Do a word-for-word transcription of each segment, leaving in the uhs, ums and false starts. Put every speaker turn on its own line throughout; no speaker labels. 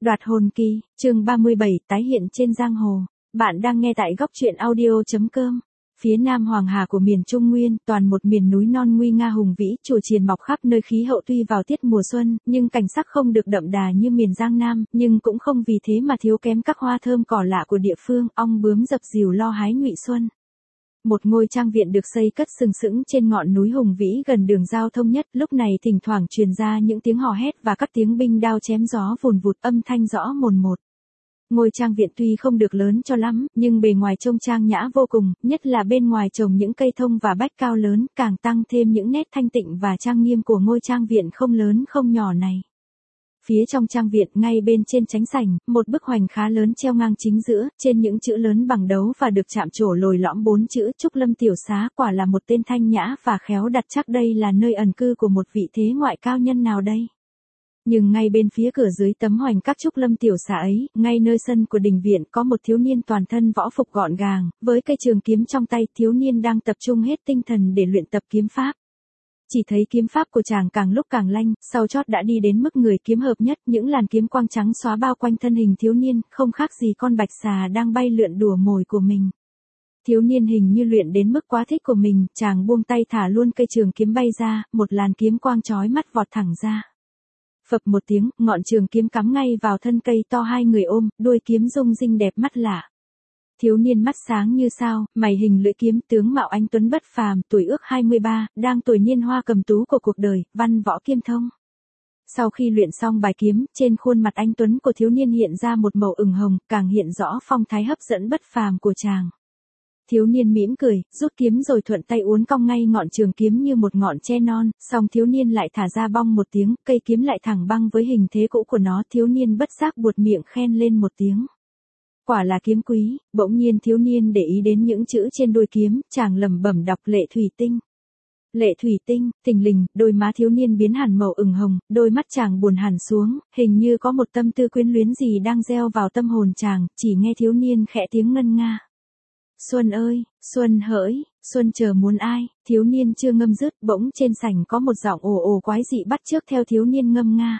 Đoạt hồn kỳ, chương ba mươi bảy, tái hiện trên giang hồ. Bạn đang nghe tại góc truyện audio chấm com. Phía nam Hoàng Hà của miền Trung Nguyên, toàn một miền núi non nguy nga hùng vĩ, chùa chiền mọc khắp nơi, khí hậu tuy vào tiết mùa xuân, nhưng cảnh sắc không được đậm đà như miền Giang Nam, nhưng cũng không vì thế mà thiếu kém các hoa thơm cỏ lạ của địa phương, ong bướm dập dìu lo hái ngụy xuân. Một ngôi trang viện được xây cất sừng sững trên ngọn núi hùng vĩ gần đường giao thông nhất, lúc này thỉnh thoảng truyền ra những tiếng hò hét và các tiếng binh đao chém gió vùn vụt, âm thanh rõ mồn một. Ngôi trang viện tuy không được lớn cho lắm, nhưng bề ngoài trông trang nhã vô cùng, nhất là bên ngoài trồng những cây thông và bách cao lớn, càng tăng thêm những nét thanh tịnh và trang nghiêm của ngôi trang viện không lớn không nhỏ này. Phía trong trang viện, ngay bên trên chánh sảnh, một bức hoành khá lớn treo ngang chính giữa, trên những chữ lớn bằng đấu và được chạm trổ lồi lõm bốn chữ Trúc Lâm Tiểu Xá, quả là một tên thanh nhã và khéo đặt, chắc đây là nơi ẩn cư của một vị thế ngoại cao nhân nào đây. Nhưng ngay bên phía cửa dưới tấm hoành các Trúc Lâm Tiểu Xá ấy, ngay nơi sân của đình viện, có một thiếu niên toàn thân võ phục gọn gàng, với cây trường kiếm trong tay, thiếu niên đang tập trung hết tinh thần để luyện tập kiếm pháp. Chỉ thấy kiếm pháp của chàng càng lúc càng lanh, sau chót đã đi đến mức người kiếm hợp nhất, những làn kiếm quang trắng xóa bao quanh thân hình thiếu niên, không khác gì con bạch xà đang bay lượn đùa mồi của mình. Thiếu niên hình như luyện đến mức quá thích của mình, chàng buông tay thả luôn cây trường kiếm bay ra, một làn kiếm quang chói mắt vọt thẳng ra. Phập một tiếng, ngọn trường kiếm cắm ngay vào thân cây to, hai người ôm, đuôi kiếm rung rinh đẹp mắt lạ. Thiếu niên mắt sáng như sao, mày hình lưỡi kiếm, tướng mạo anh tuấn bất phàm, tuổi ước hai mươi ba, đang tuổi niên hoa cầm tú của cuộc đời, văn võ kiêm thông. Sau khi luyện xong bài kiếm, trên khuôn mặt anh tuấn của thiếu niên hiện ra một màu ửng hồng, càng hiện rõ phong thái hấp dẫn bất phàm của chàng. Thiếu niên mỉm cười, rút kiếm rồi thuận tay uốn cong ngay ngọn trường kiếm như một ngọn tre non, xong thiếu niên lại thả ra bong một tiếng, cây kiếm lại thẳng băng với hình thế cũ của nó, thiếu niên bất giác buột miệng khen lên một tiếng. Quả là kiếm quý. Bỗng nhiên thiếu niên để ý đến những chữ trên đuôi kiếm, chàng lẩm bẩm đọc Lệ Thủy Tinh. Lệ Thủy Tinh, thình lình, đôi má thiếu niên biến hẳn màu ửng hồng, đôi mắt chàng buồn hẳn xuống, hình như có một tâm tư quyến luyến gì đang gieo vào tâm hồn chàng, chỉ nghe thiếu niên khẽ tiếng ngân nga. Xuân ơi, xuân hỡi, xuân chờ muốn ai, thiếu niên chưa ngâm dứt, bỗng trên sảnh có một giọng ồ ồ quái dị bắt chước theo thiếu niên ngâm nga.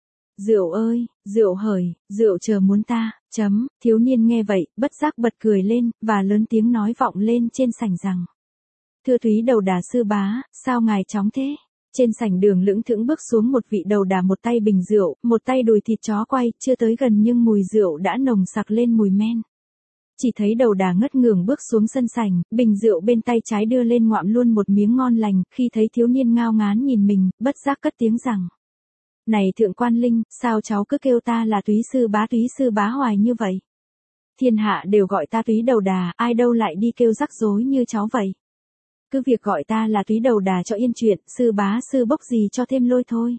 Rượu ơi, rượu hởi, rượu chờ muốn ta, chấm, thiếu niên nghe vậy, bất giác bật cười lên, và lớn tiếng nói vọng lên trên sảnh rằng. Thưa Túy Đầu Đà sư bá, sao ngài chóng thế? Trên sảnh đường lững thững bước xuống một vị đầu đà, một tay bình rượu, một tay đùi thịt chó quay, chưa tới gần nhưng mùi rượu đã nồng sặc lên mùi men. Chỉ thấy đầu đà ngất ngưởng bước xuống sân sảnh, bình rượu bên tay trái đưa lên ngoạm luôn một miếng ngon lành, khi thấy thiếu niên ngao ngán nhìn mình, bất giác cất tiếng rằng. Này Thượng Quan Linh, sao cháu cứ kêu ta là Túy sư bá Túy sư bá hoài như vậy? Thiên hạ đều gọi ta Túy Đầu Đà, ai đâu lại đi kêu rắc rối như cháu vậy? Cứ việc gọi ta là Túy Đầu Đà cho yên chuyện, sư bá sư bốc gì cho thêm lôi thôi.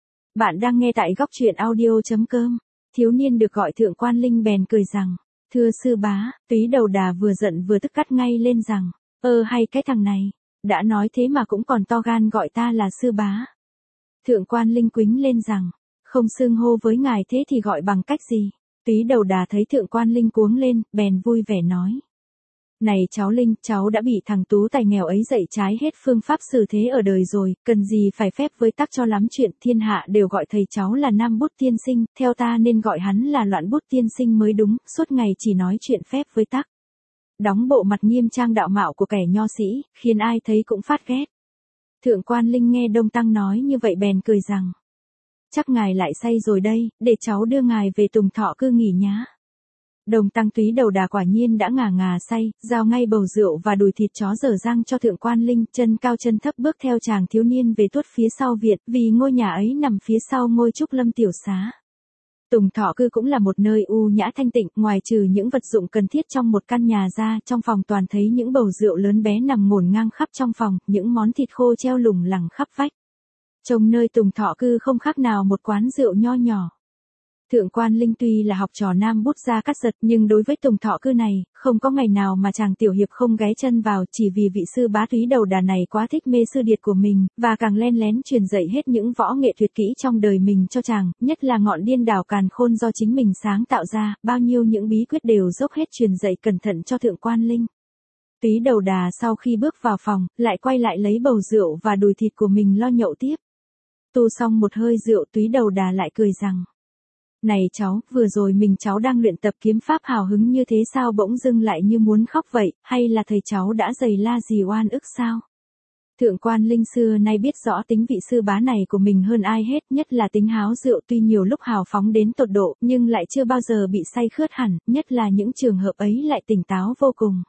Bạn đang nghe tại góc truyện audio chấm com. Thiếu niên được gọi Thượng Quan Linh bèn cười rằng. Thưa sư bá, Túy Đầu Đà vừa giận vừa tức cắt ngay lên rằng. Ơ hay cái thằng này, đã nói thế mà cũng còn to gan gọi ta là sư bá. Thượng Quan Linh quính lên rằng, không xưng hô với ngài thế thì gọi bằng cách gì? Túy Đầu Đà thấy Thượng Quan Linh cuống lên, bèn vui vẻ nói. Này cháu Linh, cháu đã bị thằng tú tài nghèo ấy dạy trái hết phương pháp xử thế ở đời rồi, cần gì phải phép với tắc cho lắm chuyện, thiên hạ đều gọi thầy cháu là Nam Bút Tiên Sinh, theo ta nên gọi hắn là Loạn Bút Tiên Sinh mới đúng, suốt ngày chỉ nói chuyện phép với tắc. Đóng bộ mặt nghiêm trang đạo mạo của kẻ nho sĩ, khiến ai thấy cũng phát ghét. Thượng Quan Linh nghe Đông Tăng nói như vậy bèn cười rằng. Chắc ngài lại say rồi đây, để cháu đưa ngài về Tùng Thọ cư nghỉ nhá. Đồng Tăng Túy Đầu Đà quả nhiên đã ngà ngà say, giao ngay bầu rượu và đùi thịt chó dở dang cho Thượng Quan Linh, chân cao chân thấp bước theo chàng thiếu niên về tuốt phía sau viện, vì ngôi nhà ấy nằm phía sau ngôi Trúc Lâm Tiểu Xá. Tùng Thọ cư cũng là một nơi u nhã thanh tịnh, ngoài trừ những vật dụng cần thiết trong một căn nhà ra, trong phòng toàn thấy những bầu rượu lớn bé nằm ngổn ngang khắp trong phòng, những món thịt khô treo lủng lẳng khắp vách. Trông nơi Tùng Thọ cư không khác nào một quán rượu nho nhỏ. Thượng Quan Linh tuy là học trò Nam Bút Gia Cát Giật, nhưng đối với Tùng Thọ cư này, không có ngày nào mà chàng tiểu hiệp không ghé chân vào, chỉ vì vị sư bá Túy Đầu Đà này quá thích mê sư điệt của mình, và càng len lén truyền dạy hết những võ nghệ tuyệt kỹ trong đời mình cho chàng, nhất là ngọn điên đảo càn khôn do chính mình sáng tạo ra, bao nhiêu những bí quyết đều dốc hết truyền dạy cẩn thận cho Thượng Quan Linh. Túy Đầu Đà sau khi bước vào phòng, lại quay lại lấy bầu rượu và đùi thịt của mình lo nhậu tiếp. Tu xong một hơi rượu, Túy Đầu Đà lại cười rằng. Này cháu, vừa rồi mình cháu đang luyện tập kiếm pháp hào hứng như thế sao bỗng dưng lại như muốn khóc vậy, hay là thầy cháu đã giày la gì oan ức sao? Thượng quan Linh xưa nay biết rõ tính vị sư bá này của mình hơn ai hết, nhất là tính háo rượu tuy nhiều lúc hào phóng đến tột độ, nhưng lại chưa bao giờ bị say khướt hẳn, nhất là những trường hợp ấy lại tỉnh táo vô cùng.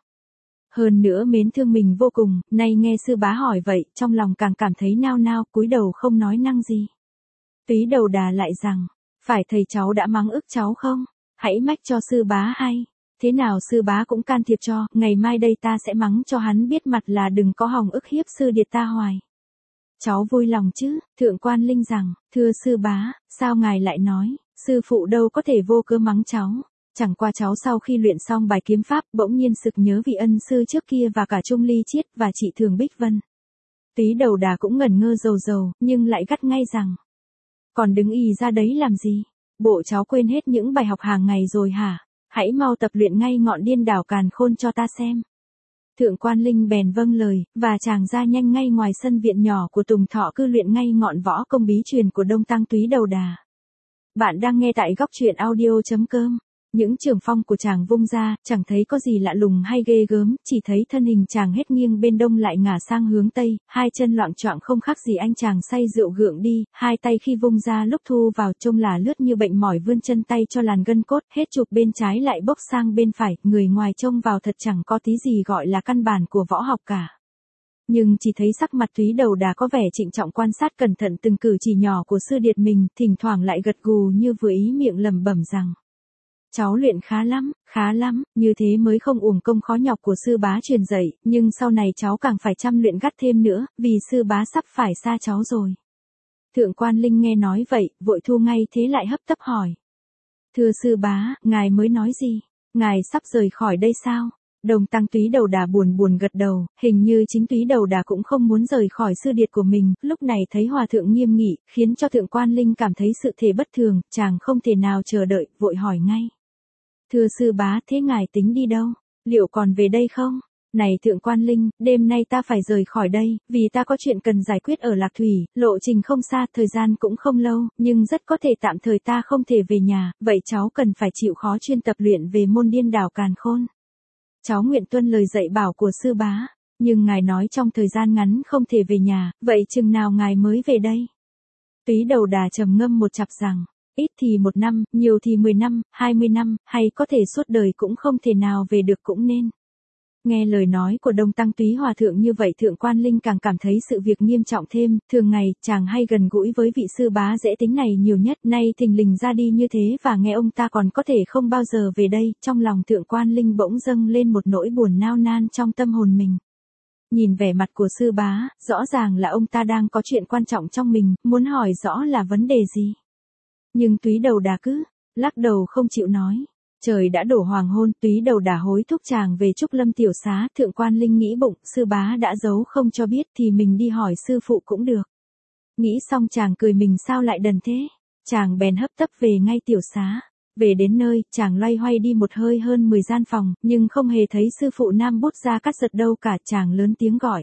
Hơn nữa mến thương mình vô cùng, nay nghe sư bá hỏi vậy, trong lòng càng cảm thấy nao nao, cúi đầu không nói năng gì. Túy Đầu Đà lại rằng, phải thầy cháu đã mắng ức cháu không? Hãy mách cho sư bá hay. Thế nào sư bá cũng can thiệp cho, ngày mai đây ta sẽ mắng cho hắn biết mặt là đừng có hòng ức hiếp sư điệt ta hoài. Cháu vui lòng chứ, thượng quan Linh rằng, thưa sư bá, sao ngài lại nói, sư phụ đâu có thể vô cớ mắng cháu. Chẳng qua cháu sau khi luyện xong bài kiếm pháp bỗng nhiên sực nhớ vị ân sư trước kia và cả Trung Ly Chiết và chị Thường Bích Vân. Túy Đầu Đà cũng ngẩn ngơ dầu dầu, nhưng lại gắt ngay rằng. Còn đứng ì ra đấy làm gì? Bộ cháu quên hết những bài học hàng ngày rồi hả? Hãy mau tập luyện ngay ngọn điên đảo càn khôn cho ta xem. Thượng quan Linh bèn vâng lời, và chàng ra nhanh ngay ngoài sân viện nhỏ của Tùng Thọ cư luyện ngay ngọn võ công bí truyền của Đông Tăng Túy Đầu Đà. Bạn đang nghe tại góc truyện audio chấm com. Những trường phong của chàng vung ra, chẳng thấy có gì lạ lùng hay ghê gớm, chỉ thấy thân hình chàng hết nghiêng bên đông lại ngả sang hướng tây, hai chân loạng choạng không khác gì anh chàng say rượu gượng đi, hai tay khi vung ra lúc thu vào trông là lướt như bệnh mỏi vươn chân tay cho làn gân cốt, hết chụp bên trái lại bốc sang bên phải, người ngoài trông vào thật chẳng có tí gì gọi là căn bản của võ học cả. Nhưng chỉ thấy sắc mặt Túy Đầu Đà có vẻ trịnh trọng quan sát cẩn thận từng cử chỉ nhỏ của sư điệt mình, thỉnh thoảng lại gật gù như vừa ý miệng lẩm bẩm rằng. Cháu luyện khá lắm, khá lắm, như thế mới không uổng công khó nhọc của sư bá truyền dạy, nhưng sau này cháu càng phải chăm luyện gắt thêm nữa, vì sư bá sắp phải xa cháu rồi. Thượng quan Linh nghe nói vậy, vội thu ngay thế lại hấp tấp hỏi. Thưa sư bá, ngài mới nói gì? Ngài sắp rời khỏi đây sao? Đồng Tăng Túy Đầu Đà buồn buồn gật đầu, hình như chính Túy Đầu Đà cũng không muốn rời khỏi sư điệt của mình, lúc này thấy hòa thượng nghiêm nghị, khiến cho thượng quan Linh cảm thấy sự thể bất thường, chàng không thể nào chờ đợi, vội hỏi ngay. Thưa sư bá, thế ngài tính đi đâu? Liệu còn về đây không? Này thượng quan Linh, đêm nay ta phải rời khỏi đây, vì ta có chuyện cần giải quyết ở Lạc Thủy, lộ trình không xa, thời gian cũng không lâu, nhưng rất có thể tạm thời ta không thể về nhà, vậy cháu cần phải chịu khó chuyên tập luyện về môn điên đảo càn khôn. Cháu nguyện tuân lời dạy bảo của sư bá, nhưng ngài nói trong thời gian ngắn không thể về nhà, vậy chừng nào ngài mới về đây? Túy Đầu Đà trầm ngâm một chặp rằng. Ít thì một năm, nhiều thì mười năm, hai mươi năm, hay có thể suốt đời cũng không thể nào về được cũng nên. Nghe lời nói của Đông Tăng Túy Hòa Thượng như vậy thượng quan Linh càng cảm thấy sự việc nghiêm trọng thêm, thường ngày, chàng hay gần gũi với vị sư bá dễ tính này nhiều nhất, nay thình lình ra đi như thế và nghe ông ta còn có thể không bao giờ về đây, trong lòng thượng quan Linh bỗng dâng lên một nỗi buồn nao nan trong tâm hồn mình. Nhìn vẻ mặt của sư bá, rõ ràng là ông ta đang có chuyện quan trọng trong mình, muốn hỏi rõ là vấn đề gì. Nhưng Túy Đầu Đà cứ lắc đầu không chịu nói. Trời đã đổ hoàng hôn, Túy Đầu Đà hối thúc chàng về Trúc Lâm tiểu xá, thượng quan Linh nghĩ bụng, sư bá đã giấu không cho biết thì mình đi hỏi sư phụ cũng được. Nghĩ xong chàng cười mình sao lại đần thế, chàng bèn hấp tấp về ngay tiểu xá. Về đến nơi, chàng loay hoay đi một hơi hơn mười gian phòng, nhưng không hề thấy sư phụ Nam Bút Gia Cát Giật đâu cả, chàng lớn tiếng gọi.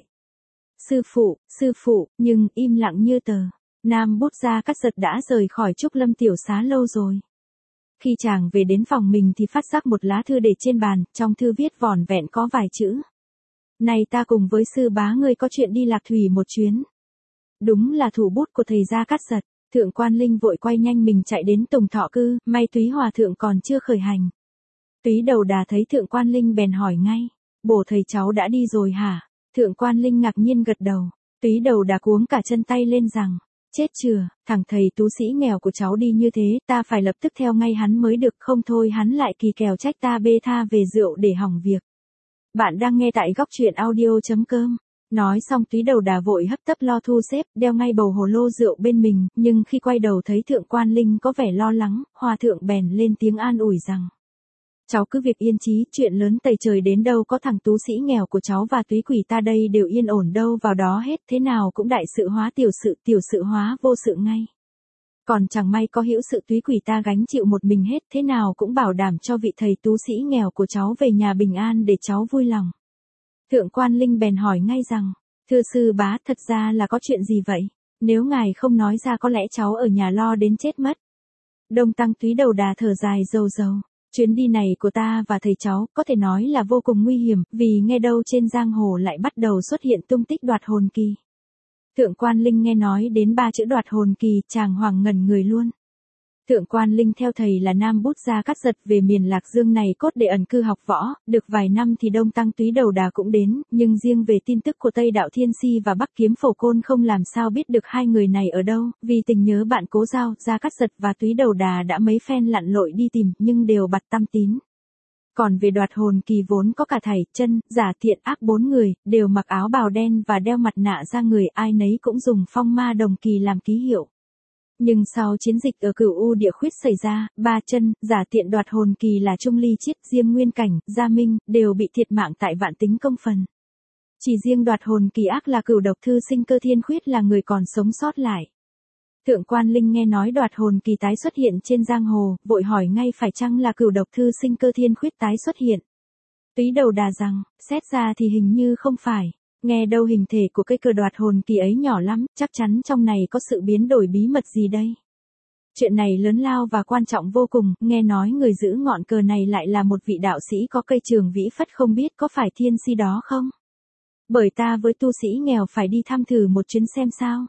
Sư phụ, sư phụ, nhưng im lặng như tờ. Nam Bút Gia Cát Giật đã rời khỏi Trúc Lâm tiểu xá lâu rồi. Khi chàng về đến phòng mình thì phát giác một lá thư để trên bàn, trong thư viết vỏn vẹn có vài chữ. Này ta cùng với sư bá ngươi có chuyện đi Lạc Thủy một chuyến. Đúng là thủ bút của thầy Gia Cát Giật. Thượng quan Linh vội quay nhanh mình chạy đến Tùng Thọ cư, may Túy Hòa Thượng còn chưa khởi hành. Túy Đầu Đà thấy thượng quan Linh bèn hỏi ngay. Bổ thầy cháu đã đi rồi hả? Thượng quan Linh ngạc nhiên gật đầu. Túy Đầu Đà cuống cả chân tay lên rằng. Chết chừa, thằng thầy tú sĩ nghèo của cháu đi như thế, ta phải lập tức theo ngay hắn mới được, không thôi hắn lại kỳ kèo trách ta bê tha về rượu để hỏng việc. Bạn đang nghe tại góc truyện audio chấm com. Nói xong Túy Đầu Đà vội hấp tấp lo thu xếp, đeo ngay bầu hồ lô rượu bên mình, nhưng khi quay đầu thấy thượng quan Linh có vẻ lo lắng, hòa thượng bèn lên tiếng an ủi rằng. Cháu cứ việc yên chí, chuyện lớn tày trời đến đâu có thằng tú sĩ nghèo của cháu và túy quỷ ta đây đều yên ổn đâu vào đó hết, thế nào cũng đại sự hóa tiểu sự, tiểu sự hóa vô sự ngay. Còn chẳng may có hữu sự túy quỷ ta gánh chịu một mình hết, thế nào cũng bảo đảm cho vị thầy tú sĩ nghèo của cháu về nhà bình an để cháu vui lòng. Thượng quan Linh bèn hỏi ngay rằng, thưa sư bá, thật ra là có chuyện gì vậy? Nếu ngài không nói ra có lẽ cháu ở nhà lo đến chết mất. Đông Tăng Túy Đầu Đà thở dài rầu rầu. Chuyến đi này của ta và thầy cháu có thể nói là vô cùng nguy hiểm, vì nghe đâu trên giang hồ lại bắt đầu xuất hiện tung tích đoạt hồn kỳ. Thượng Quan Linh nghe nói đến ba chữ đoạt hồn kỳ, chàng hoảng ngẩn người luôn. Thượng Quan Linh theo thầy là Nam Bút Gia Cát Giật về miền Lạc Dương này cốt để ẩn cư học võ, được vài năm thì Đông Tăng Túy Đầu Đà cũng đến, nhưng riêng về tin tức của Tây Đạo Thiên Si và Bắc Kiếm Phổ Côn không làm sao biết được hai người này ở đâu, vì tình nhớ bạn Cố Giao, Gia Cát Giật và Túy Đầu Đà đã mấy phen lặn lội đi tìm, nhưng đều bặt tăm tín. Còn về đoạt hồn kỳ vốn có cả thầy, chân, giả thiện ác bốn người, đều mặc áo bào đen và đeo mặt nạ ra người, ai nấy cũng dùng phong ma đồng kỳ làm ký hiệu. Nhưng sau chiến dịch ở Cửu U Địa Khuyết xảy ra, ba chân, giả tiện đoạt hồn kỳ là Trung Ly Chiết, Diêm Nguyên Cảnh, Gia Minh, đều bị thiệt mạng tại Vạn Tính Công Phần. Chỉ riêng đoạt hồn kỳ ác là Cửu Độc Thư Sinh Cơ Thiên Khuyết là người còn sống sót lại. Thượng Quan Linh nghe nói đoạt hồn kỳ tái xuất hiện trên giang hồ, vội hỏi ngay phải chăng là Cửu Độc Thư Sinh Cơ Thiên Khuyết tái xuất hiện. Túy Đầu Đà rằng, xét ra thì hình như không phải. Nghe đâu hình thể của cây cờ đoạt hồn kỳ ấy nhỏ lắm, chắc chắn trong này có sự biến đổi bí mật gì đây. Chuyện này lớn lao và quan trọng vô cùng, nghe nói người giữ ngọn cờ này lại là một vị đạo sĩ có cây trường vĩ phất, không biết có phải Thiên Si đó không? Bởi ta với tu sĩ nghèo phải đi thăm thử một chuyến xem sao.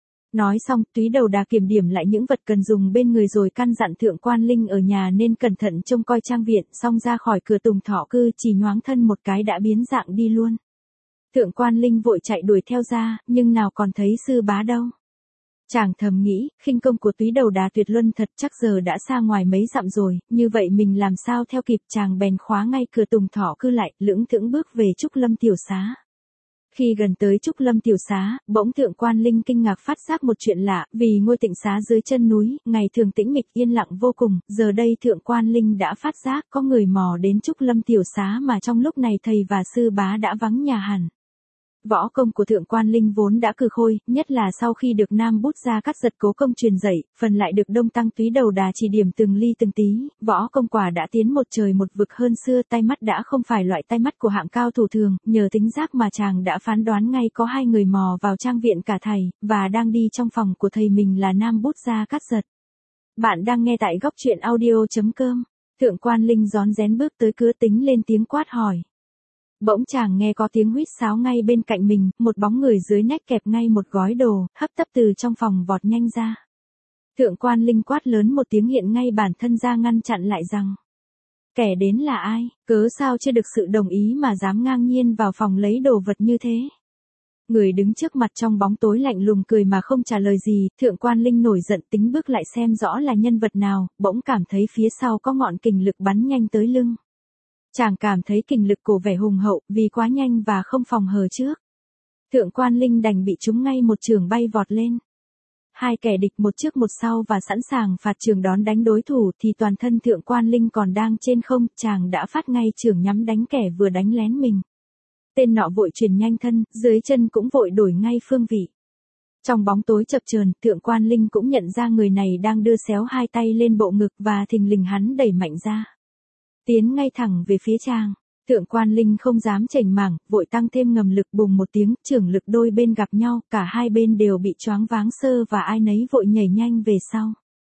Nói xong, Túy Đầu Đà kiểm điểm lại những vật cần dùng bên người rồi căn dặn Thượng Quan Linh ở nhà nên cẩn thận trông coi trang viện, xong ra khỏi cửa Tùng Thọ Cư chỉ nhoáng thân một cái đã biến dạng đi luôn. Thượng Quan Linh vội chạy đuổi theo ra, nhưng nào còn thấy sư bá đâu. Chàng thầm nghĩ, khinh công của Túy Đầu Đà tuyệt luân thật, chắc giờ đã xa ngoài mấy dặm rồi, như vậy mình làm sao theo kịp. Chàng bèn khóa ngay cửa Tùng Thọ Cư lại, lững thững bước về Trúc Lâm Tiểu Xá. Khi gần tới Trúc Lâm Tiểu Xá, bỗng Thượng Quan Linh kinh ngạc phát giác một chuyện lạ, vì ngôi tịnh xá dưới chân núi, ngày thường tĩnh mịch yên lặng vô cùng, giờ đây Thượng Quan Linh đã phát giác có người mò đến Trúc Lâm Tiểu Xá mà trong lúc này thầy và sư bá đã vắng nhà hẳn. Võ công của Thượng Quan Linh vốn đã cừ khôi, nhất là sau khi được Nam Bút Gia Cát Giật cố công truyền dạy, phần lại được Đông Tăng Túy Đầu Đà chỉ điểm từng ly từng tí, võ công quả đã tiến một trời một vực hơn xưa, tay mắt đã không phải loại tay mắt của hạng cao thủ thường, nhờ tính giác mà chàng đã phán đoán ngay có hai người mò vào trang viện cả thầy, và đang đi trong phòng của thầy mình là Nam Bút Gia Cát Giật. Bạn đang nghe tại góc truyện audio chấm com. Thượng Quan Linh rón rén bước tới cửa tính lên tiếng quát hỏi. Bỗng chàng nghe có tiếng huýt sáo ngay bên cạnh mình, một bóng người dưới nách kẹp ngay một gói đồ, hấp tấp từ trong phòng vọt nhanh ra. Thượng Quan Linh quát lớn một tiếng hiện ngay bản thân ra ngăn chặn lại rằng. Kẻ đến là ai, cớ sao chưa được sự đồng ý mà dám ngang nhiên vào phòng lấy đồ vật như thế. Người đứng trước mặt trong bóng tối lạnh lùng cười mà không trả lời gì, Thượng Quan Linh nổi giận tính bước lại xem rõ là nhân vật nào, bỗng cảm thấy phía sau có ngọn kình lực bắn nhanh tới lưng. Chàng cảm thấy kình lực cổ vẻ hùng hậu, vì quá nhanh và không phòng hờ trước. Thượng Quan Linh đành bị trúng ngay một chưởng bay vọt lên. Hai kẻ địch một trước một sau và sẵn sàng phạt chưởng đón đánh đối thủ thì toàn thân Thượng Quan Linh còn đang trên không, chàng đã phát ngay chưởng nhắm đánh kẻ vừa đánh lén mình. Tên nọ vội chuyển nhanh thân, dưới chân cũng vội đổi ngay phương vị. Trong bóng tối chập chờn, Thượng Quan Linh cũng nhận ra người này đang đưa xéo hai tay lên bộ ngực và thình lình hắn đẩy mạnh ra. Tiến ngay thẳng về phía chàng. Thượng Quan Linh không dám chểnh mảng, vội tăng thêm ngầm lực bùng một tiếng, chưởng lực đôi bên gặp nhau, cả hai bên đều bị choáng váng sơ và ai nấy vội nhảy nhanh về sau.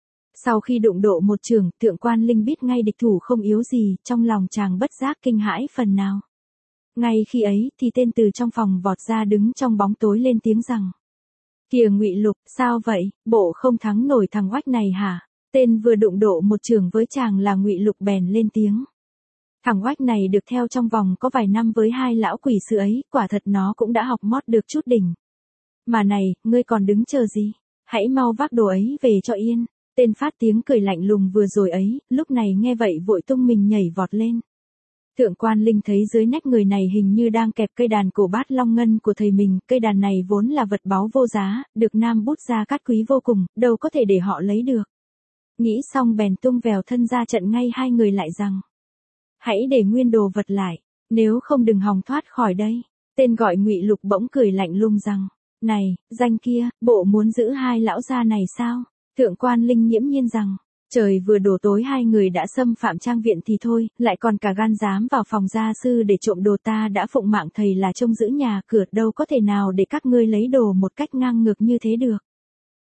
Sau khi đụng độ một chưởng, Thượng Quan Linh biết ngay địch thủ không yếu gì, trong lòng chàng bất giác kinh hãi phần nào. Ngay khi ấy, thì tên từ trong phòng vọt ra đứng trong bóng tối lên tiếng rằng. Kìa Ngụy Lục, sao vậy, bộ không thắng nổi thằng oách này hả? Tên vừa đụng độ một chưởng với chàng là Ngụy Lục bèn lên tiếng. Thằng oách này được theo trong vòng có vài năm với hai lão quỷ sư ấy, quả thật nó cũng đã học mót được chút đỉnh. Mà này, ngươi còn đứng chờ gì? Hãy mau vác đồ ấy về cho yên. Tên phát tiếng cười lạnh lùng vừa rồi ấy, lúc này nghe vậy vội tung mình nhảy vọt lên. Thượng Quan Linh thấy dưới nách người này hình như đang kẹp cây đàn cổ bát long ngân của thầy mình, cây đàn này vốn là vật báu vô giá, được Nam Bút Gia Cát quý vô cùng, đâu có thể để họ lấy được. Nghĩ xong bèn tung vèo thân ra trận ngay hai người lại rằng. Hãy để nguyên đồ vật lại, nếu không đừng hòng thoát khỏi đây. Tên gọi Ngụy Lục bỗng cười lạnh lùng rằng. Này, danh kia, bộ muốn giữ hai lão gia này sao? Thượng Quan Linh nghiễm nhiên rằng. Trời vừa đổ tối hai người đã xâm phạm trang viện thì thôi, lại còn cả gan dám vào phòng gia sư để trộm đồ, ta đã phụng mạng thầy là trông giữ nhà cửa, đâu có thể nào để các ngươi lấy đồ một cách ngang ngược như thế được.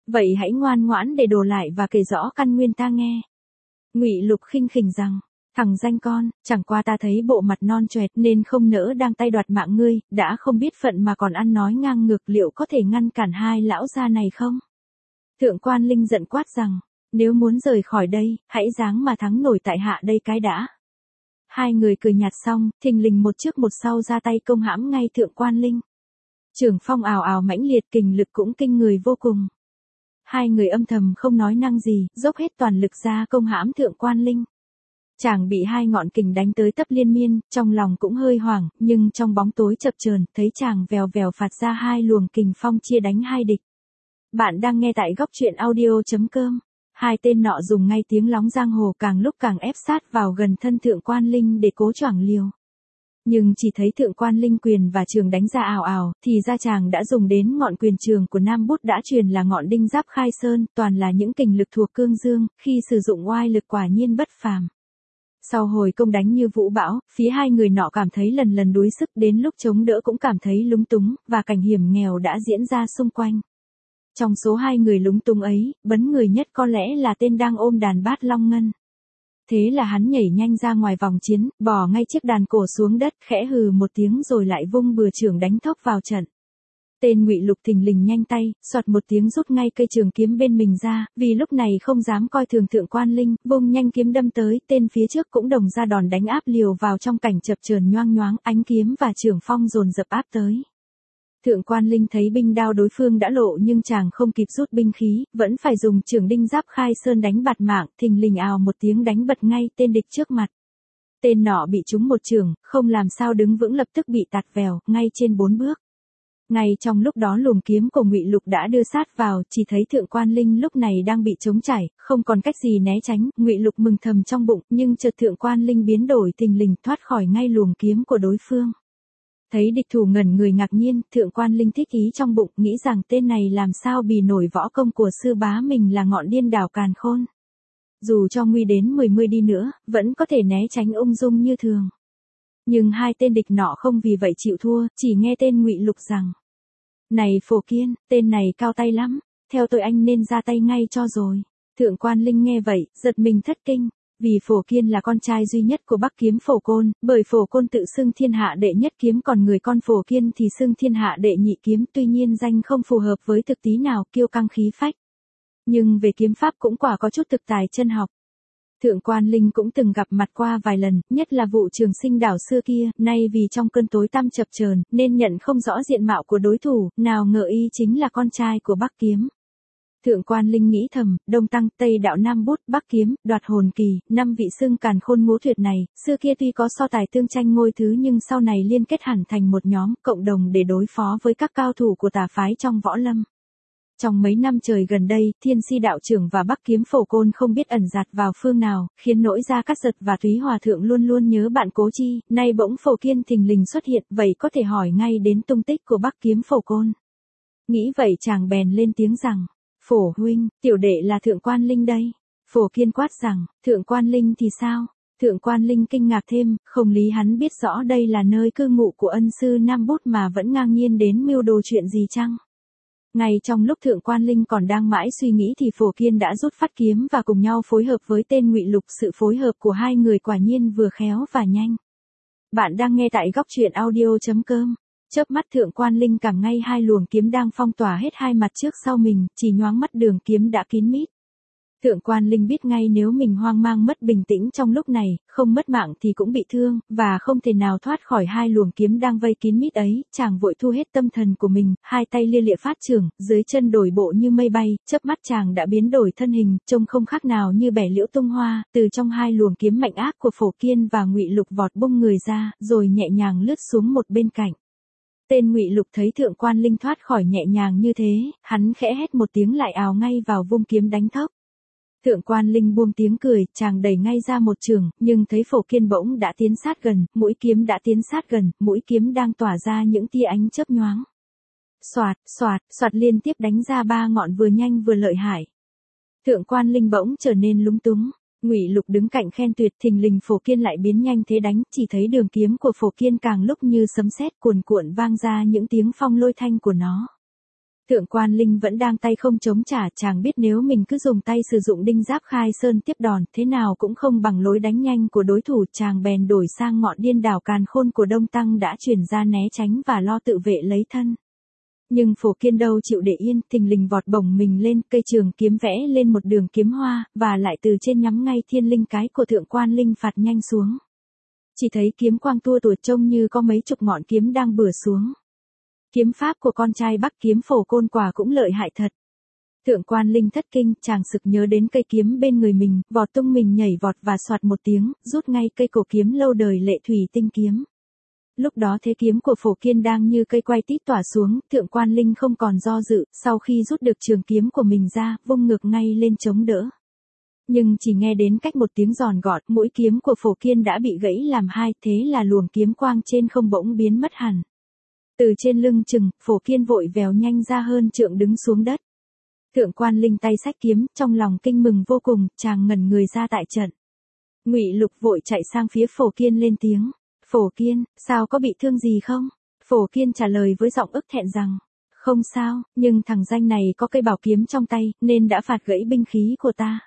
Vậy hãy ngoan ngoãn để đồ lại và kể rõ căn nguyên ta nghe. Ngụy Lục khinh khỉnh rằng, thằng danh con, chẳng qua ta thấy bộ mặt non choẹt nên không nỡ đang tay đoạt mạng ngươi, đã không biết phận mà còn ăn nói ngang ngược, liệu có thể ngăn cản hai lão gia này không? Thượng Quan Linh giận quát rằng, nếu muốn rời khỏi đây, hãy ráng mà thắng nổi tại hạ đây cái đã. Hai người cười nhạt xong, thình lình một trước một sau ra tay công hãm ngay Thượng Quan Linh. Trường phong ào ào mãnh liệt, kình lực cũng kinh người vô cùng. Hai người âm thầm không nói năng gì, dốc hết toàn lực ra công hãm Thượng Quan Linh. Chàng bị hai ngọn kình đánh tới tấp liên miên, trong lòng cũng hơi hoảng, nhưng trong bóng tối chập chờn, thấy chàng vèo vèo phạt ra hai luồng kình phong chia đánh hai địch. Bạn đang nghe tại góc truyện audio chấm com. Hai tên nọ dùng ngay tiếng lóng giang hồ, càng lúc càng ép sát vào gần thân Thượng Quan Linh để cố choảng liều. Nhưng chỉ thấy Thượng Quan Linh quyền và trường đánh ra ào ào, thì ra chàng đã dùng đến ngọn quyền trường của Nam Bút đã truyền là ngọn đinh giáp khai sơn, toàn là những kình lực thuộc cương dương, khi sử dụng oai lực quả nhiên bất phàm. Sau hồi công đánh như vũ bão, phía hai người nọ cảm thấy lần lần đuối sức, đến lúc chống đỡ cũng cảm thấy lúng túng, và cảnh hiểm nghèo đã diễn ra xung quanh. Trong số hai người lúng túng ấy, bấn người nhất có lẽ là tên đang ôm đàn bát long ngân. Thế là hắn nhảy nhanh ra ngoài vòng chiến, bỏ ngay chiếc đàn cổ xuống đất, khẽ hừ một tiếng rồi lại vung bừa chưởng đánh thốc vào trận. Tên Ngụy Lục thình lình nhanh tay, xoạt một tiếng rút ngay cây trường kiếm bên mình ra, vì lúc này không dám coi thường Thượng Quan Linh, vung nhanh kiếm đâm tới, tên phía trước cũng đồng ra đòn đánh áp liều vào trong cảnh chập chờn nhoang nhoáng, ánh kiếm và chưởng phong dồn dập áp tới. Thượng Quan Linh thấy binh đao đối phương đã lộ nhưng chàng không kịp rút binh khí, vẫn phải dùng chưởng đinh giáp khai sơn đánh bạt mạng, thình lình ào một tiếng đánh bật ngay tên địch trước mặt. Tên nọ bị trúng một chưởng, không làm sao đứng vững, lập tức bị tạt vèo, ngay trên bốn bước. Ngay trong lúc đó luồng kiếm của Ngụy Lục đã đưa sát vào, chỉ thấy Thượng Quan Linh lúc này đang bị trống chảy, không còn cách gì né tránh. Ngụy Lục mừng thầm trong bụng, nhưng chợt Thượng Quan Linh biến đổi thình lình, thoát khỏi ngay luồng kiếm của đối phương. Thấy địch thủ ngẩn người ngạc nhiên, Thượng Quan Linh thích ý trong bụng, nghĩ rằng tên này làm sao bì nổi võ công của sư bá mình là ngọn điên đảo càn khôn. Dù cho nguy đến mười mươi đi nữa, vẫn có thể né tránh ung dung như thường. Nhưng hai tên địch nọ không vì vậy chịu thua, chỉ nghe tên Ngụy Lục rằng: "Này Phổ Kiên, tên này cao tay lắm, theo tôi anh nên ra tay ngay cho rồi." Thượng Quan Linh nghe vậy, giật mình thất kinh, vì Phổ Kiên là con trai duy nhất của Bắc Kiếm Phổ Côn, bởi Phổ Côn tự xưng thiên hạ đệ nhất kiếm, còn người con Phổ Kiên thì xưng thiên hạ đệ nhị kiếm, tuy nhiên danh không phù hợp với thực tí nào, kiêu căng khí phách. Nhưng về kiếm pháp cũng quả có chút thực tài chân học. Thượng Quan Linh cũng từng gặp mặt qua vài lần, nhất là vụ Trường Sinh đảo xưa kia, nay vì trong cơn tối tăm chập chờn nên nhận không rõ diện mạo của đối thủ, nào ngờ y chính là con trai của Bắc Kiếm. Thượng Quan Linh nghĩ thầm, Đông Tăng, Tây đạo Nam Bút, Bắc Kiếm, Đoạt Hồn Kỳ, năm vị xưng càn khôn ngũ tuyệt này, xưa kia tuy có so tài tương tranh ngôi thứ nhưng sau này liên kết hẳn thành một nhóm, cộng đồng để đối phó với các cao thủ của tà phái trong võ lâm. Trong mấy năm trời gần đây, Thiên Si đạo trưởng và Bắc Kiếm Phổ Côn không biết ẩn giạt vào phương nào, khiến nỗi Gia Cát Giật và Thúy Hòa Thượng luôn luôn nhớ bạn Cố Chi, nay bỗng Phổ Kiên thình lình xuất hiện, vậy có thể hỏi ngay đến tung tích của Bắc Kiếm Phổ Côn. Nghĩ vậy chàng bèn lên tiếng rằng: "Phổ huynh, tiểu đệ là Thượng Quan Linh đây." Phổ Kiên quát rằng: "Thượng Quan Linh thì sao?" Thượng Quan Linh kinh ngạc thêm, không lý hắn biết rõ đây là nơi cư ngụ của ân sư Nam Bút mà vẫn ngang nhiên đến mưu đồ chuyện gì chăng? Ngay trong lúc Thượng Quan Linh còn đang mãi suy nghĩ thì Phổ Kiên đã rút phát kiếm và cùng nhau phối hợp với tên Ngụy Lục, sự phối hợp của hai người quả nhiên vừa khéo và nhanh. Bạn đang nghe tại góc truyện audio chấm com. Chớp mắt Thượng Quan Linh cảm ngay hai luồng kiếm đang phong tỏa hết hai mặt trước sau mình, chỉ nhoáng mắt đường kiếm đã kín mít. Thượng Quan Linh biết ngay nếu mình hoang mang mất bình tĩnh trong lúc này, không mất mạng thì cũng bị thương, và không thể nào thoát khỏi hai luồng kiếm đang vây kín mít ấy, chàng vội thu hết tâm thần của mình, hai tay lia lịa phát chưởng, dưới chân đổi bộ như mây bay, chớp mắt chàng đã biến đổi thân hình, trông không khác nào như bẻ liễu tung hoa, từ trong hai luồng kiếm mạnh ác của Phổ Kiên và Ngụy Lục vọt bung người ra, rồi nhẹ nhàng lướt xuống một bên cạnh. Tên Ngụy Lục thấy Thượng Quan Linh thoát khỏi nhẹ nhàng như thế, hắn khẽ hét một tiếng lại ào ngay vào vung kiếm đánh thốc. Thượng Quan Linh buông tiếng cười, chàng đẩy ngay ra một chưởng, nhưng thấy Phổ Kiên bỗng đã tiến sát gần, mũi kiếm đã tiến sát gần, mũi kiếm đang tỏa ra những tia ánh chớp nhoáng. Soạt, soạt, soạt liên tiếp đánh ra ba ngọn vừa nhanh vừa lợi hại. Thượng Quan Linh bỗng trở nên lúng túng. Ngụy Lục đứng cạnh khen tuyệt, thình lình Phổ Kiên lại biến nhanh thế đánh, chỉ thấy đường kiếm của Phổ Kiên càng lúc như sấm sét cuồn cuộn vang ra những tiếng phong lôi thanh của nó. Thượng Quan Linh vẫn đang tay không chống trả, chàng biết nếu mình cứ dùng tay sử dụng đinh giáp khai sơn tiếp đòn, thế nào cũng không bằng lối đánh nhanh của đối thủ, chàng bèn đổi sang ngọn điên đảo càn khôn của Đông Tăng đã chuyển ra né tránh và lo tự vệ lấy thân. Nhưng Phổ Kiên đâu chịu để yên, thình lình vọt bổng mình lên, cây trường kiếm vẽ lên một đường kiếm hoa, và lại từ trên nhắm ngay thiên linh cái của Thượng Quan Linh phạt nhanh xuống. Chỉ thấy kiếm quang tua tủa trông như có mấy chục ngọn kiếm đang bừa xuống. Kiếm pháp của con trai Bắc Kiếm Phổ Côn quả cũng lợi hại thật. Thượng Quan Linh thất kinh, chàng sực nhớ đến cây kiếm bên người mình, vọt tung mình nhảy vọt và soạt một tiếng, rút ngay cây cổ kiếm lâu đời Lệ Thủy Tinh kiếm. Lúc đó thế kiếm của Phổ Kiên đang như cây quay tít tỏa xuống, Thượng Quan Linh không còn do dự, sau khi rút được trường kiếm của mình ra, vung ngược ngay lên chống đỡ. Nhưng chỉ nghe đến cách một tiếng giòn gọt, mũi kiếm của Phổ Kiên đã bị gãy làm hai, thế là luồng kiếm quang trên không bỗng biến mất hẳn. Từ trên lưng chừng, Phổ Kiên vội vèo nhanh ra hơn trượng đứng xuống đất. Thượng Quan Linh tay xách kiếm, trong lòng kinh mừng vô cùng, chàng ngẩn người ra tại trận. Ngụy Lục vội chạy sang phía Phổ Kiên lên tiếng. Phổ Kiên, sao có bị thương gì không? Phổ Kiên trả lời với giọng ức thẹn rằng, không sao, nhưng thằng danh này có cây bảo kiếm trong tay, nên đã phạt gãy binh khí của ta.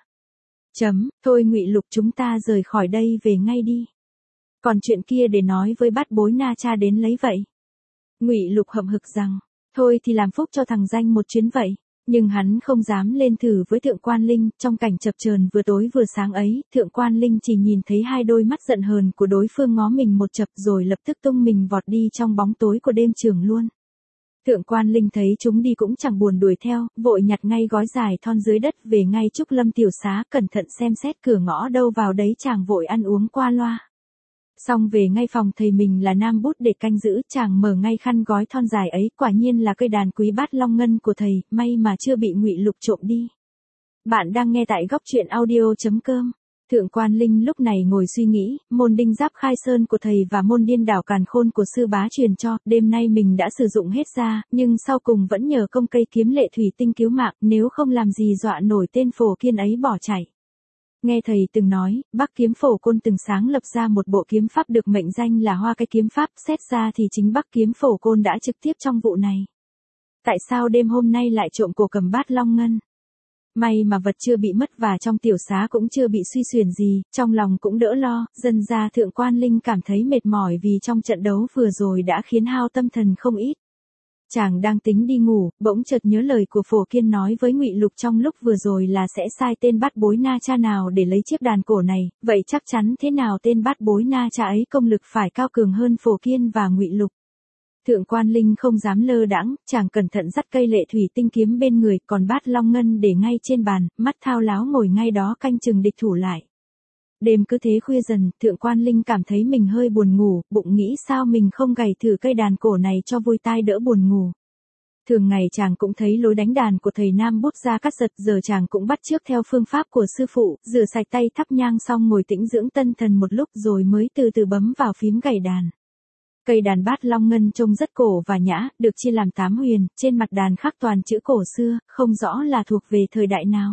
Chấm, thôi Ngụy Lục chúng ta rời khỏi đây về ngay đi. Còn chuyện kia để nói với bát bối Na Cha đến lấy vậy. Ngụy Lục hậm hực rằng, thôi thì làm phúc cho thằng danh một chuyến vậy. Nhưng hắn không dám lên thử với Thượng Quan Linh, trong cảnh chập chờn vừa tối vừa sáng ấy, Thượng Quan Linh chỉ nhìn thấy hai đôi mắt giận hờn của đối phương ngó mình một chập rồi lập tức tung mình vọt đi trong bóng tối của đêm trường luôn. Thượng Quan Linh thấy chúng đi cũng chẳng buồn đuổi theo, vội nhặt ngay gói dài thon dưới đất về ngay Trúc Lâm tiểu xá, cẩn thận xem xét cửa ngõ đâu vào đấy chàng vội ăn uống qua loa. Xong về ngay phòng thầy mình là Nam Bút để canh giữ, chàng mở ngay khăn gói thon dài ấy, quả nhiên là cây đàn quý bát long ngân của thầy, may mà chưa bị Ngụy Lục trộm đi. Bạn đang nghe tại góc truyện audio chấm com. Thượng Quan Linh lúc này ngồi suy nghĩ, môn đinh giáp khai sơn của thầy và môn điên đảo càn khôn của sư bá truyền cho, đêm nay mình đã sử dụng hết ra, nhưng sau cùng vẫn nhờ công cây kiếm Lệ Thủy Tinh cứu mạng, nếu không làm gì dọa nổi tên Phổ Kiên ấy bỏ chạy. Nghe thầy từng nói, Bắc Kiếm Phổ Côn từng sáng lập ra một bộ kiếm pháp được mệnh danh là Hoa Cái kiếm pháp, xét ra thì chính Bắc Kiếm Phổ Côn đã trực tiếp trong vụ này. Tại sao đêm hôm nay lại trộm cổ cầm bát long ngân? May mà vật chưa bị mất và trong tiểu xá cũng chưa bị suy xuyển gì, trong lòng cũng đỡ lo, dần ra Thượng Quan Linh cảm thấy mệt mỏi vì trong trận đấu vừa rồi đã khiến hao tâm thần không ít. Chàng đang tính đi ngủ, bỗng chợt nhớ lời của Phổ Kiên nói với Ngụy Lục trong lúc vừa rồi là sẽ sai tên bát bối Na Cha nào để lấy chiếc đàn cổ này, vậy chắc chắn thế nào tên bát bối Na Cha ấy công lực phải cao cường hơn Phổ Kiên và Ngụy Lục. Thượng Quan Linh không dám lơ đãng, chàng cẩn thận dắt cây Lệ Thủy Tinh kiếm bên người, còn bát long ngân để ngay trên bàn, mắt thao láo ngồi ngay đó canh chừng địch thủ lại. Đêm cứ thế khuya dần, Thượng Quan Linh cảm thấy mình hơi buồn ngủ, bụng nghĩ sao mình không gảy thử cây đàn cổ này cho vui tai đỡ buồn ngủ. Thường ngày chàng cũng thấy lối đánh đàn của thầy Nam Bút ra cắt giật, giờ chàng cũng bắt chước theo phương pháp của sư phụ, rửa sạch tay thắp nhang xong ngồi tĩnh dưỡng tân thần một lúc rồi mới từ từ bấm vào phím gảy đàn. Cây đàn bát long ngân trông rất cổ và nhã, được chia làm tám huyền, trên mặt đàn khắc toàn chữ cổ xưa, không rõ là thuộc về thời đại nào.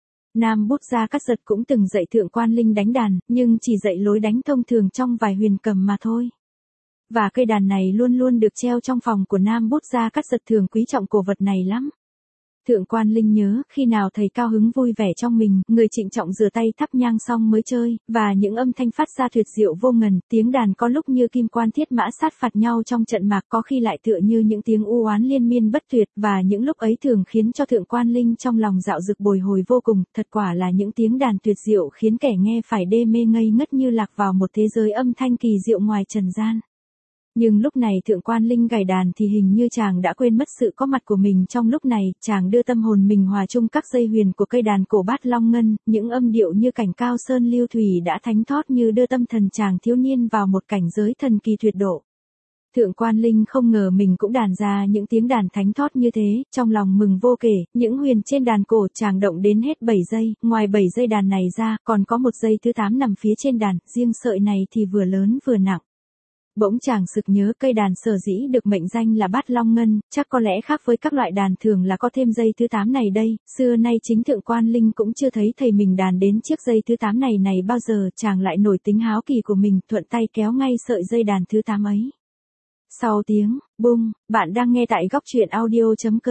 Nam Bút Gia Cát Giật cũng từng dạy Thượng Quan Linh đánh đàn, nhưng chỉ dạy lối đánh thông thường trong vài huyền cầm mà thôi. Và cây đàn này luôn luôn được treo trong phòng của Nam Bút Gia Cát Giật, thường quý trọng cổ vật này lắm. Thượng Quan Linh nhớ, khi nào thầy cao hứng vui vẻ trong mình, người trịnh trọng rửa tay thắp nhang xong mới chơi, và những âm thanh phát ra tuyệt diệu vô ngần, tiếng đàn có lúc như kim quan thiết mã sát phạt nhau trong trận mạc, có khi lại tựa như những tiếng u oán liên miên bất tuyệt, và những lúc ấy thường khiến cho Thượng Quan Linh trong lòng dạo dực bồi hồi vô cùng, thật quả là những tiếng đàn tuyệt diệu khiến kẻ nghe phải đê mê ngây ngất như lạc vào một thế giới âm thanh kỳ diệu ngoài trần gian. Nhưng lúc này Thượng Quan Linh gảy đàn thì hình như chàng đã quên mất sự có mặt của mình trong lúc này, chàng đưa tâm hồn mình hòa chung các dây huyền của cây đàn cổ bát long ngân, những âm điệu như cảnh cao sơn lưu thủy đã thánh thót như đưa tâm thần chàng thiếu niên vào một cảnh giới thần kỳ tuyệt độ. Thượng Quan Linh không ngờ mình cũng đàn ra những tiếng đàn thánh thót như thế, trong lòng mừng vô kể, những huyền trên đàn cổ chàng động đến hết bảy giây, ngoài bảy dây đàn này ra, còn có một dây thứ tám nằm phía trên đàn, riêng sợi này thì vừa lớn vừa nặng. Bỗng chàng sực nhớ cây đàn sở dĩ được mệnh danh là bát long ngân, chắc có lẽ khác với các loại đàn thường là có thêm dây thứ tám này đây, xưa nay chính Thượng Quan Linh cũng chưa thấy thầy mình đàn đến chiếc dây thứ tám này này bao giờ, chàng lại nổi tính háo kỳ của mình, thuận tay kéo ngay sợi dây đàn thứ tám ấy. Sau tiếng, bung, bạn đang nghe tại góc truyện audio chấm com.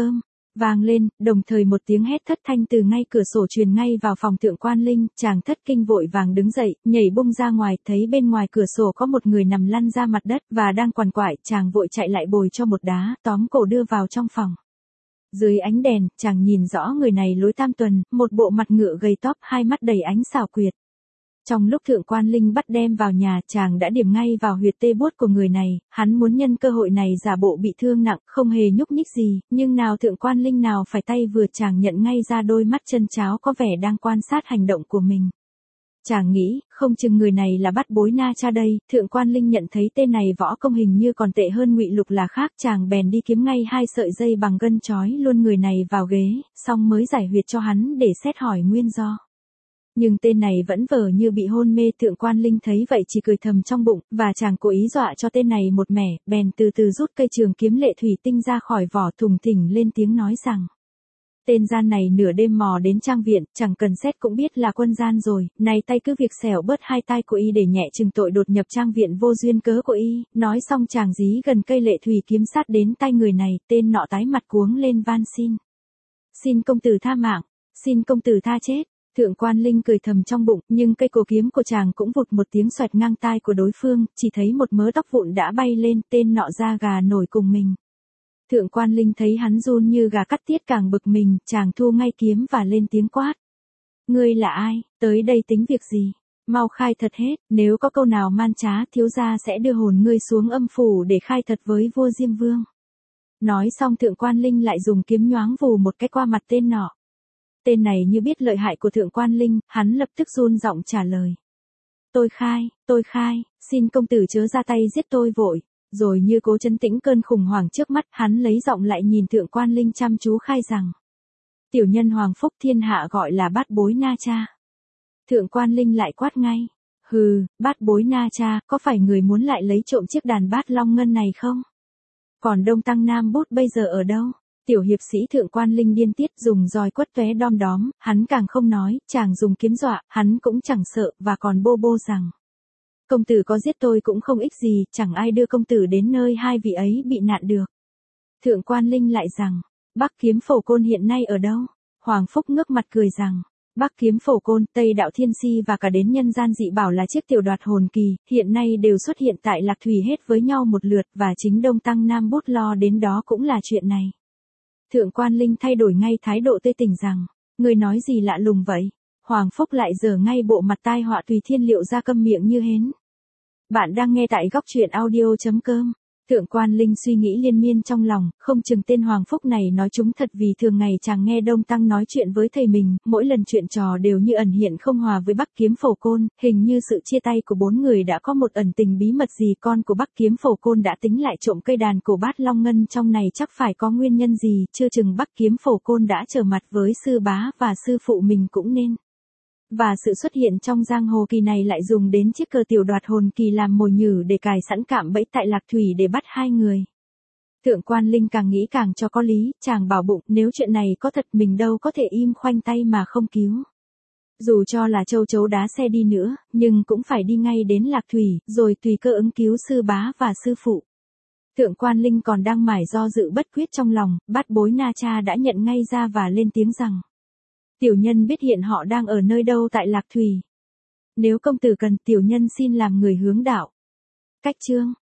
Vang lên, đồng thời một tiếng hét thất thanh từ ngay cửa sổ truyền ngay vào phòng Thượng Quan Linh, chàng thất kinh vội vàng đứng dậy, nhảy bung ra ngoài, thấy bên ngoài cửa sổ có một người nằm lăn ra mặt đất và đang quằn quại, chàng vội chạy lại bồi cho một đá, tóm cổ đưa vào trong phòng. Dưới ánh đèn, chàng nhìn rõ người này lối tam tuần, một bộ mặt ngựa gầy tóp, hai mắt đầy ánh xảo quyệt. Trong lúc Thượng Quan Linh bắt đem vào nhà, chàng đã điểm ngay vào huyệt tê buốt của người này, hắn muốn nhân cơ hội này giả bộ bị thương nặng, không hề nhúc nhích gì, nhưng nào Thượng Quan Linh nào phải tay vừa, chàng nhận ngay ra đôi mắt chân cháo có vẻ đang quan sát hành động của mình. Chàng nghĩ, không chừng người này là Bát Bối Na Cha đây. Thượng Quan Linh nhận thấy tên này võ công hình như còn tệ hơn Ngụy Lục là khác, chàng bèn đi kiếm ngay hai sợi dây bằng gân trói luôn người này vào ghế, xong mới giải huyệt cho hắn để xét hỏi nguyên do. Nhưng tên này vẫn vờ như bị hôn mê. Thượng Quan Linh thấy vậy chỉ cười thầm trong bụng, và chàng cố ý dọa cho tên này một mẻ, bèn từ từ rút cây trường kiếm lệ thủy tinh ra khỏi vỏ, thùng thình lên tiếng nói rằng: tên gian này nửa đêm mò đến trang viện, chẳng cần xét cũng biết là quân gian rồi, này tay cứ việc xẻo bớt hai tay của y để nhẹ chừng tội đột nhập trang viện vô duyên cớ của y. Nói xong chàng dí gần cây lệ thủy kiếm sát đến tay người này, tên nọ tái mặt cuống lên van xin: xin công tử tha mạng, xin công tử tha chết. Thượng Quan Linh cười thầm trong bụng, nhưng cây cổ kiếm của chàng cũng vụt một tiếng xoẹt ngang tai của đối phương, chỉ thấy một mớ tóc vụn đã bay lên, tên nọ da gà nổi cùng mình. Thượng Quan Linh thấy hắn run như gà cắt tiết càng bực mình, chàng thu ngay kiếm và lên tiếng quát: ngươi là ai, tới đây tính việc gì? Mau khai thật hết, nếu có câu nào man trá, thiếu gia sẽ đưa hồn ngươi xuống âm phủ để khai thật với vua Diêm Vương. Nói xong Thượng Quan Linh lại dùng kiếm nhoáng vù một cái qua mặt tên nọ. Tên này như biết lợi hại của Thượng Quan Linh, hắn lập tức run giọng trả lời: tôi khai, tôi khai, xin công tử chớ ra tay giết tôi vội. Rồi như cố trấn tĩnh cơn khủng hoảng trước mắt, hắn lấy giọng lại nhìn Thượng Quan Linh chăm chú khai rằng: tiểu nhân Hoàng Phúc thiên hạ gọi là Bát Bối Na Cha. Thượng Quan Linh lại quát ngay: hừ, Bát Bối Na Cha, có phải người muốn lại lấy trộm chiếc đàn bát long ngân này không? Còn Đông Tăng Nam Bút bây giờ ở đâu? Tiểu hiệp sĩ Thượng Quan Linh điên tiết dùng roi quất tóe đom đóm, hắn càng không nói, chàng dùng kiếm dọa, hắn cũng chẳng sợ, và còn bô bô rằng: công tử có giết tôi cũng không ích gì, chẳng ai đưa công tử đến nơi hai vị ấy bị nạn được. Thượng Quan Linh lại rằng: Bắc Kiếm Phổ Côn hiện nay ở đâu? Hoàng Phúc ngước mặt cười rằng: Bắc Kiếm Phổ Côn, Tây Đạo Thiên Si và cả đến nhân gian dị bảo là chiếc tiểu đoạt hồn kỳ, hiện nay đều xuất hiện tại Lạc Thủy hết với nhau một lượt, và chính Đông Tăng Nam Bút lo đến đó cũng là chuyện này. Thượng Quan Linh thay đổi ngay thái độ tươi tỉnh rằng: người nói gì lạ lùng vậy? Hoàng Phúc lại giở ngay bộ mặt tai họa Tùy Thiên Liệu ra câm miệng như hến. Bạn đang nghe tại góc truyện audio chấm com. Thượng Quan Linh suy nghĩ liên miên trong lòng, không chừng tên Hoàng Phúc này nói chúng thật, vì thường ngày chàng nghe Đông Tăng nói chuyện với thầy mình, mỗi lần chuyện trò đều như ẩn hiện không hòa với Bắc Kiếm Phổ Côn, hình như sự chia tay của bốn người đã có một ẩn tình bí mật gì. Con của Bắc Kiếm Phổ Côn đã tính lại trộm cây đàn cổ bát long ngân, trong này chắc phải có nguyên nhân gì, chưa chừng Bắc Kiếm Phổ Côn đã trở mặt với sư bá và sư phụ mình cũng nên. Và sự xuất hiện trong giang hồ kỳ này lại dùng đến chiếc cờ tiểu đoạt hồn kỳ làm mồi nhử để cài sẵn cạm bẫy tại Lạc Thủy để bắt hai người. Thượng Quan Linh càng nghĩ càng cho có lý, chàng bảo bụng, nếu chuyện này có thật mình đâu có thể im khoanh tay mà không cứu. Dù cho là châu chấu đá xe đi nữa, nhưng cũng phải đi ngay đến Lạc Thủy, rồi tùy cơ ứng cứu sư bá và sư phụ. Thượng Quan Linh còn đang mải do dự bất quyết trong lòng, Bát Bối Na Cha đã nhận ngay ra và lên tiếng rằng: tiểu nhân biết hiện họ đang ở nơi đâu tại Lạc Thủy. Nếu công tử cần, tiểu nhân xin làm người hướng đạo. Cách chương